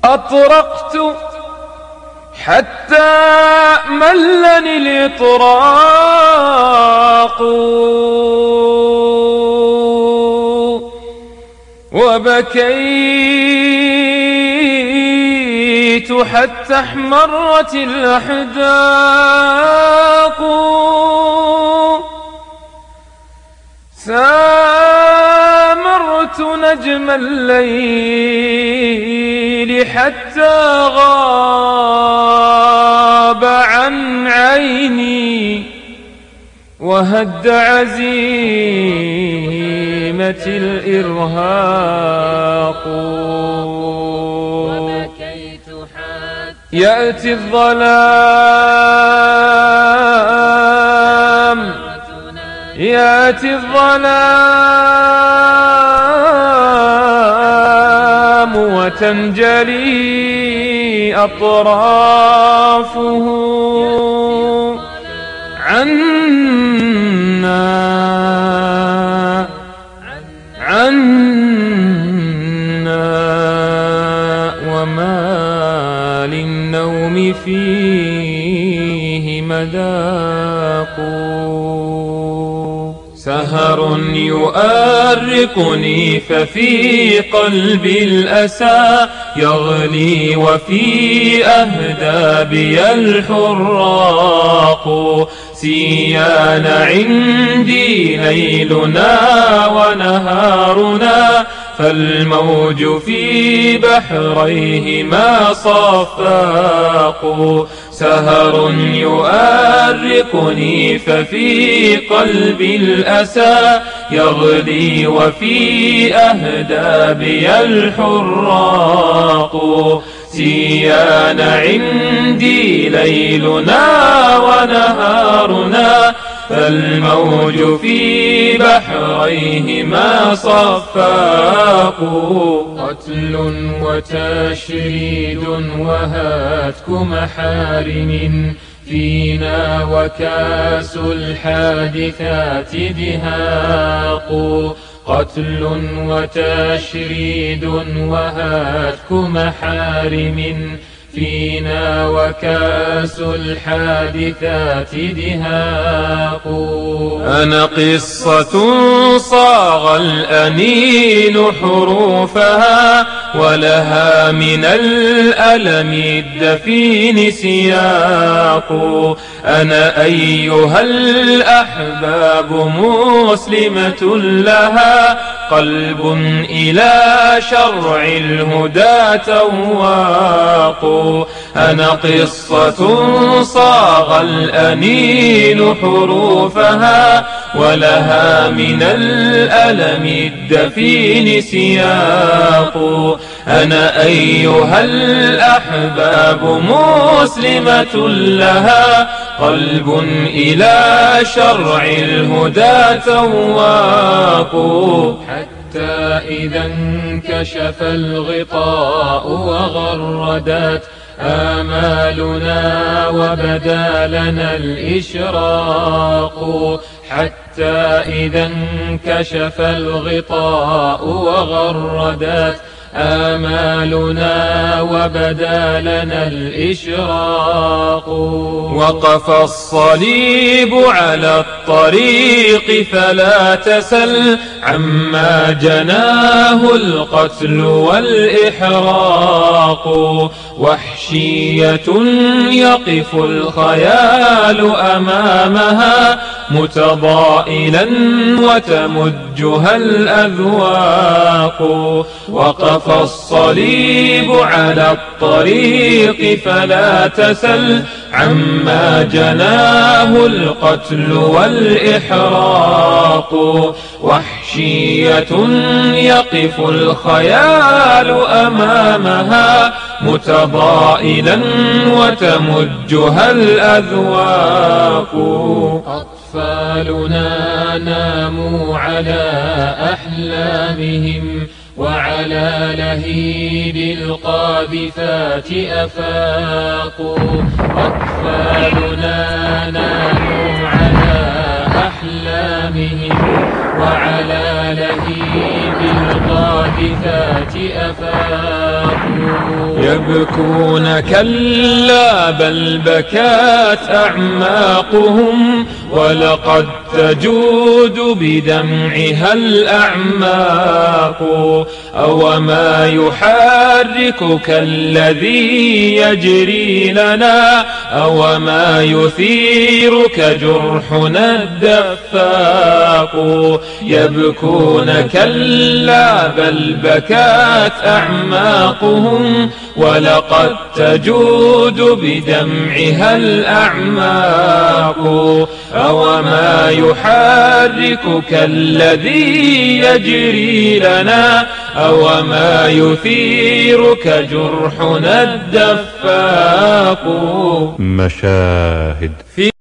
أطرقت حتى ملني الإطراق، وبكيت حتى احمرت الأحداق. سامرت نجم الليل حتى غاب عن عيني، وهد عزيمة الإرهاق. يأتي الظلام، يأتي الظلام وتنجلي أطرافه عنا وما للنوم فيه مذاق. سهر يؤرقني ففي قلبي الأسى يغلي، وفي أهدابي الحراق. سيان عندي ليلنا ونهارنا، فالموج في بحريهما صفاق. سهر يؤرقني ففي قلبي الأسى يغلي، وفي أهدابي الحراق. سيان عندي ليلنا ونهارنا، فالموج في بحريهما صفاق. قتل وتشريد وهتك محارم فينا، وكاس الحادثات دهاق. قتل وتشريد وهتك محارم فينا، وكاس الحادثات دهاق. أنا قصة صاغ الأنين حروفها، ولها من الألم الدفين سياق. أنا أيها الأحباب مسلمة لها قلب إلى شرع الهدى تواق. أنا قصة صاغ الأنين حروفها، ولها من الألم الدفين سياق. أنا أيها الأحباب مسلمة لها قلب إلى شرع الهدى تواق. حتى إذا انكشف الغطاء وغردت آمالنا وبدا لنا الإشراق. حتى إذا انكشف الغطاء وغردت آمالنا وبدا لنا الإشراق. وقف الصليب على الطريق فلا تسل عما جناه القتل والإحراق. وحشية يقف الخيال أمامها متضائلا وتمجها الأذواق. وقف الصليب على الطريق فلا تسل عما جناه القتل والإحراق. وحشية يقف الخيال أمامها متضائلا وتمجها الأذواق. أطفالنا ناموا على أحلامهم وعلى لهيب القاذفات أفاقوا. أطفالنا ناموا على أحلامهم وعلى لهيب القاذفات أفاقوا. يبكون كلا بل بكت أعماقهم ولقد تجود بدمعها الأعماق أوما يحركك الذي يجري لنا أوما يثيرك جرحنا الدفاق يبكون كلا بل بكت أعماقهم ولقد تجود بدمعها الأعماق أوما يحركك الذي يجري لنا أوما يثيرك جرحنا الدفاق. مشاهد